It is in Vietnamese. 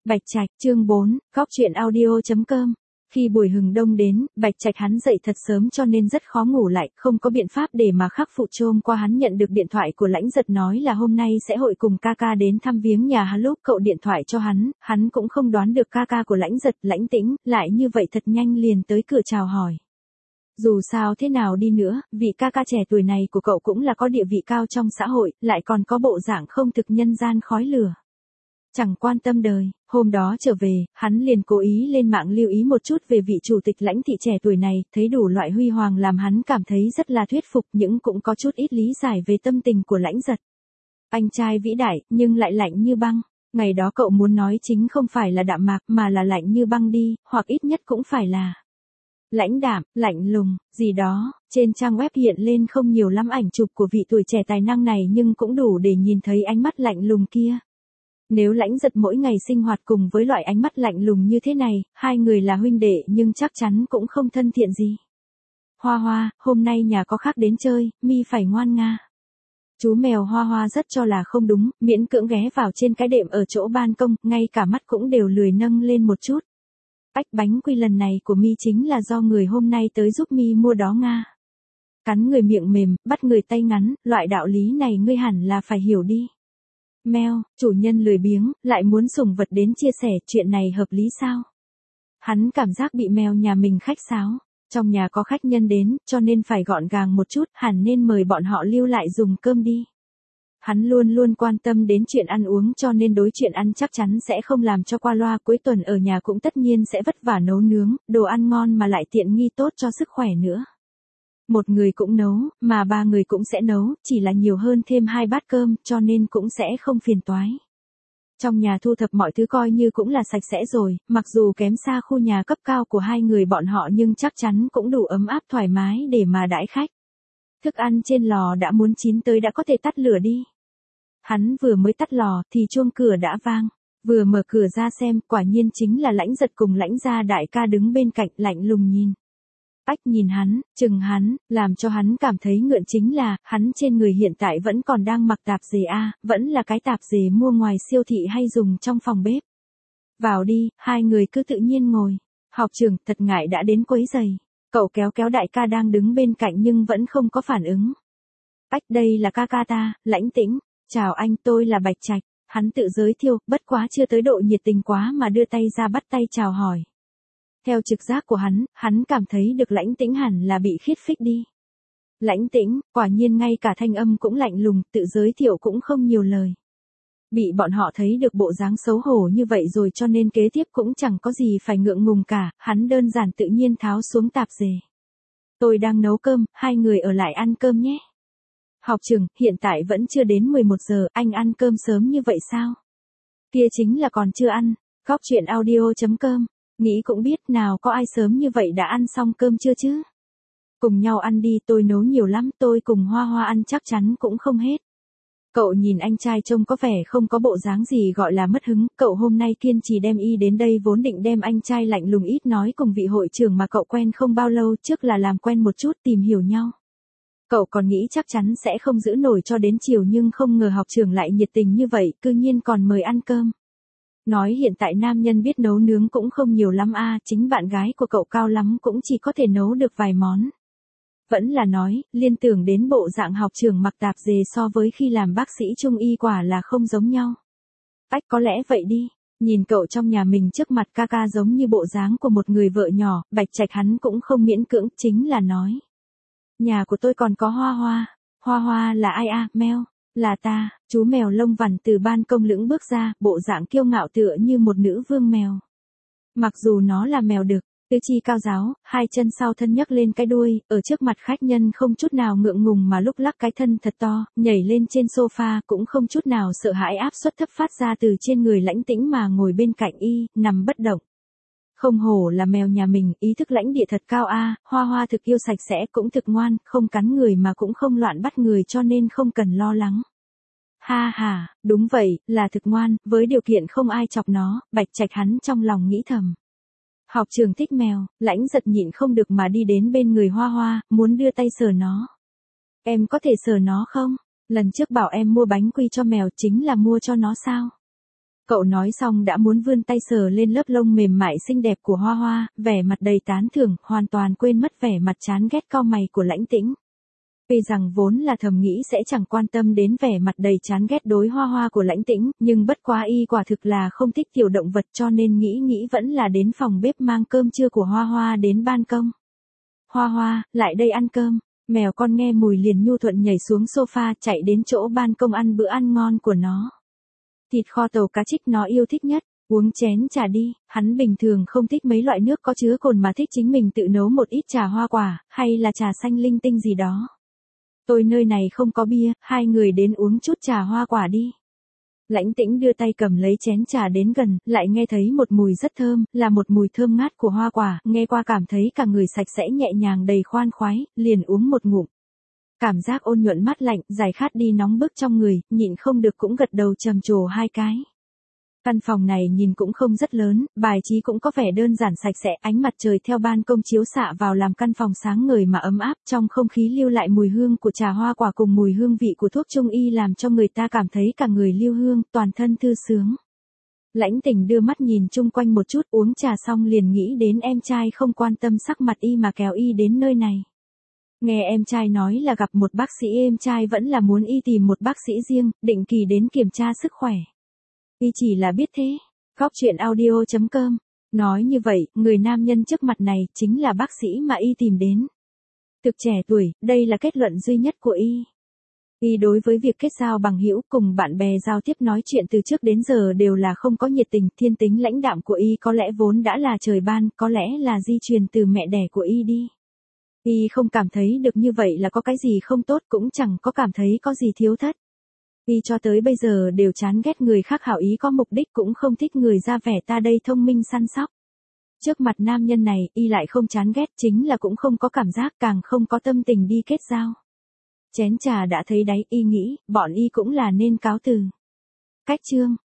Bạch Trạch, chương 4, Góc truyện audio.com. Khi buổi hừng đông đến, Bạch Trạch hắn dậy thật sớm cho nên rất khó ngủ lại, không có biện pháp để mà khắc phục. Hôm qua hắn nhận được điện thoại của Lãnh Giật nói là hôm nay sẽ hội cùng ca ca đến thăm viếng nhà hắn. Lúc cậu điện thoại cho hắn cũng không đoán được ca ca của Lãnh Giật, Lãnh Tĩnh, lại như vậy thật nhanh liền tới cửa chào hỏi. Dù sao thế nào đi nữa, vị ca ca trẻ tuổi này của cậu cũng là có địa vị cao trong xã hội, lại còn có bộ dạng không thực nhân gian khói lửa. Chẳng quan tâm đời, hôm đó trở về, hắn liền cố ý lên mạng lưu ý một chút về vị chủ tịch Lãnh thị trẻ tuổi này, thấy đủ loại huy hoàng làm hắn cảm thấy rất là thuyết phục, nhưng cũng có chút ít lý giải về tâm tình của Lãnh Giật. Anh trai vĩ đại, nhưng lại lạnh như băng. Ngày đó cậu muốn nói chính không phải là đạm mạc mà là lạnh như băng đi, hoặc ít nhất cũng phải là lãnh đạm, lạnh lùng, gì đó. Trên trang web hiện lên không nhiều lắm ảnh chụp của vị tuổi trẻ tài năng này nhưng cũng đủ để nhìn thấy ánh mắt lạnh lùng kia. Nếu Lãnh Giật mỗi ngày sinh hoạt cùng với loại ánh mắt lạnh lùng như thế này, hai người là huynh đệ nhưng chắc chắn cũng không thân thiện gì. Hoa Hoa, hôm nay nhà có khác đến chơi, mi phải ngoan nga. Chú mèo Hoa Hoa rất cho là không đúng, miễn cưỡng ghé vào trên cái đệm ở chỗ ban công, ngay cả mắt cũng đều lười nâng lên một chút. Bánh quy lần này của mi chính là do người hôm nay tới giúp mi mua đó nga. Cắn người miệng mềm, bắt người tay ngắn, loại đạo lý này ngươi hẳn là phải hiểu đi. Mèo, chủ nhân lười biếng, lại muốn sủng vật đến chia sẻ, chuyện này hợp lý sao? Hắn cảm giác bị mèo nhà mình khách sáo. Trong nhà có khách nhân đến, cho nên phải gọn gàng một chút, hẳn nên mời bọn họ lưu lại dùng cơm đi. Hắn luôn luôn quan tâm đến chuyện ăn uống cho nên đối chuyện ăn chắc chắn sẽ không làm cho qua loa. Cuối tuần ở nhà cũng tất nhiên sẽ vất vả nấu nướng, đồ ăn ngon mà lại tiện nghi tốt cho sức khỏe nữa. Một người cũng nấu, mà ba người cũng sẽ nấu, chỉ là nhiều hơn thêm 2 bát cơm, cho nên cũng sẽ không phiền toái. Trong nhà thu thập mọi thứ coi như cũng là sạch sẽ rồi, mặc dù kém xa khu nhà cấp cao của hai người bọn họ nhưng chắc chắn cũng đủ ấm áp thoải mái để mà đãi khách. Thức ăn trên lò đã muốn chín tới đã có thể tắt lửa đi. Hắn vừa mới tắt lò thì chuông cửa đã vang, vừa mở cửa ra xem, quả nhiên chính là Lãnh Giật cùng Lãnh gia đại ca đứng bên cạnh lạnh lùng nhìn. Nhìn hắn, chừng hắn, làm cho hắn cảm thấy ngượng chính là, hắn trên người hiện tại vẫn còn đang mặc tạp dề vẫn là cái tạp dề mua ngoài siêu thị hay dùng trong phòng bếp. Vào đi, hai người cứ tự nhiên ngồi. Học trưởng, thật ngại đã đến quấy giày. Cậu kéo kéo đại ca đang đứng bên cạnh nhưng vẫn không có phản ứng. Đây là ca ca ta, Lãnh Tĩnh. Chào anh, tôi là Bạch Trạch. Hắn tự giới thiệu, bất quá chưa tới độ nhiệt tình quá mà đưa tay ra bắt tay chào hỏi. Theo trực giác của hắn cảm thấy được Lãnh Tĩnh hẳn là bị khiết phích đi. Lãnh Tĩnh, quả nhiên ngay cả thanh âm cũng lạnh lùng, tự giới thiệu cũng không nhiều lời. Bị bọn họ thấy được bộ dáng xấu hổ như vậy rồi cho nên kế tiếp cũng chẳng có gì phải ngượng ngùng cả, hắn đơn giản tự nhiên tháo xuống tạp dề. Tôi đang nấu cơm, hai người ở lại ăn cơm nhé. Học trưởng, hiện tại vẫn chưa đến 11 giờ, anh ăn cơm sớm như vậy sao? Kia chính là còn chưa ăn. Góc truyện audio.com. Nghĩ cũng biết nào có ai sớm như vậy đã ăn xong cơm chưa chứ? Cùng nhau ăn đi, tôi nấu nhiều lắm, tôi cùng Hoa Hoa ăn chắc chắn cũng không hết. Cậu nhìn anh trai trông có vẻ không có bộ dáng gì gọi là mất hứng, cậu hôm nay kiên trì đem y đến đây vốn định đem anh trai lạnh lùng ít nói cùng vị hội trưởng mà cậu quen không bao lâu trước là làm quen một chút tìm hiểu nhau. Cậu còn nghĩ chắc chắn sẽ không giữ nổi cho đến chiều nhưng không ngờ học trưởng lại nhiệt tình như vậy, cư nhiên còn mời ăn cơm. Nói hiện tại nam nhân biết nấu nướng cũng không nhiều lắm chính bạn gái của cậu cao lắm cũng chỉ có thể nấu được vài món. Vẫn là nói, liên tưởng đến bộ dạng học trưởng mặc tạp dề so với khi làm bác sĩ trung y quả là không giống nhau. Có lẽ vậy đi, nhìn cậu trong nhà mình trước mặt ca ca giống như bộ dáng của một người vợ nhỏ, Bạch Trạch hắn cũng không miễn cưỡng, chính là nói. Nhà của tôi còn có Hoa Hoa. Hoa Hoa là ai mèo? Là ta. Chú mèo lông vằn từ ban công lững bước ra, bộ dạng kiêu ngạo tựa như một nữ vương mèo. Mặc dù nó là mèo đực, tứ chi cao ráo, hai chân sau thân nhấc lên cái đuôi, ở trước mặt khách nhân không chút nào ngượng ngùng mà lúc lắc cái thân thật to, nhảy lên trên sofa cũng không chút nào sợ hãi áp suất thấp phát ra từ trên người Lãnh Tĩnh mà ngồi bên cạnh y, nằm bất động. Không hổ là mèo nhà mình, ý thức lãnh địa thật cao Hoa Hoa thực yêu sạch sẽ cũng thực ngoan, không cắn người mà cũng không loạn bắt người cho nên không cần lo lắng. Ha ha, đúng vậy, là thực ngoan, với điều kiện không ai chọc nó, Bạch Trạch hắn trong lòng nghĩ thầm. Học trưởng thích mèo, Lãnh Giật nhịn không được mà đi đến bên người Hoa Hoa, muốn đưa tay sờ nó. Em có thể sờ nó không? Lần trước bảo em mua bánh quy cho mèo chính là mua cho nó sao? Cậu nói xong đã muốn vươn tay sờ lên lớp lông mềm mại xinh đẹp của Hoa Hoa, vẻ mặt đầy tán thưởng, hoàn toàn quên mất vẻ mặt chán ghét cau mày của Lãnh Tĩnh. Tuy rằng vốn là thầm nghĩ sẽ chẳng quan tâm đến vẻ mặt đầy chán ghét đối Hoa Hoa của Lãnh Tĩnh, nhưng bất quá y quả thực là không thích tiểu động vật cho nên nghĩ vẫn là đến phòng bếp mang cơm trưa của Hoa Hoa đến ban công. Hoa Hoa, lại đây ăn cơm. Mèo con nghe mùi liền nhu thuận nhảy xuống sofa chạy đến chỗ ban công ăn bữa ăn ngon của nó. Thịt kho tàu cá trích nó yêu thích nhất, uống chén trà đi, hắn bình thường không thích mấy loại nước có chứa cồn mà thích chính mình tự nấu một ít trà hoa quả, hay là trà xanh linh tinh gì đó. Tôi nơi này không có bia, hai người đến uống chút trà hoa quả đi. Lãnh Tĩnh đưa tay cầm lấy chén trà đến gần, lại nghe thấy một mùi rất thơm, là một mùi thơm ngát của hoa quả, nghe qua cảm thấy cả người sạch sẽ nhẹ nhàng đầy khoan khoái, liền uống một ngụm. Cảm giác ôn nhuận mát lạnh, giải khát đi nóng bức trong người, nhịn không được cũng gật đầu trầm trồ hai cái. Căn phòng này nhìn cũng không rất lớn, bài trí cũng có vẻ đơn giản sạch sẽ, ánh mặt trời theo ban công chiếu xạ vào làm căn phòng sáng ngời mà ấm áp, trong không khí lưu lại mùi hương của trà hoa quả cùng mùi hương vị của thuốc trung y làm cho người ta cảm thấy cả người lưu hương, toàn thân thư sướng. Lãnh Tình đưa mắt nhìn chung quanh một chút, uống trà xong liền nghĩ đến em trai không quan tâm sắc mặt y mà kéo y đến nơi này. Nghe em trai nói là gặp một bác sĩ, em trai vẫn là muốn y tìm một bác sĩ riêng, định kỳ đến kiểm tra sức khỏe. Y chỉ là biết thế. Góc chuyện audio.com. Nói như vậy, người nam nhân trước mặt này chính là bác sĩ mà y tìm đến. Thực trẻ tuổi, đây là kết luận duy nhất của y. Y đối với việc kết giao bằng hữu cùng bạn bè giao tiếp nói chuyện từ trước đến giờ đều là không có nhiệt tình, thiên tính lãnh đạm của y có lẽ vốn đã là trời ban, có lẽ là di truyền từ mẹ đẻ của y đi. Y không cảm thấy được như vậy là có cái gì không tốt, cũng chẳng có cảm thấy có gì thiếu thất. Y cho tới bây giờ đều chán ghét người khác hảo ý có mục đích, cũng không thích người ra vẻ ta đây thông minh săn sóc. Trước mặt nam nhân này, y lại không chán ghét, chính là cũng không có cảm giác, càng không có tâm tình đi kết giao. Chén trà đã thấy đáy, y nghĩ, bọn y cũng là nên cáo từ. Cách chương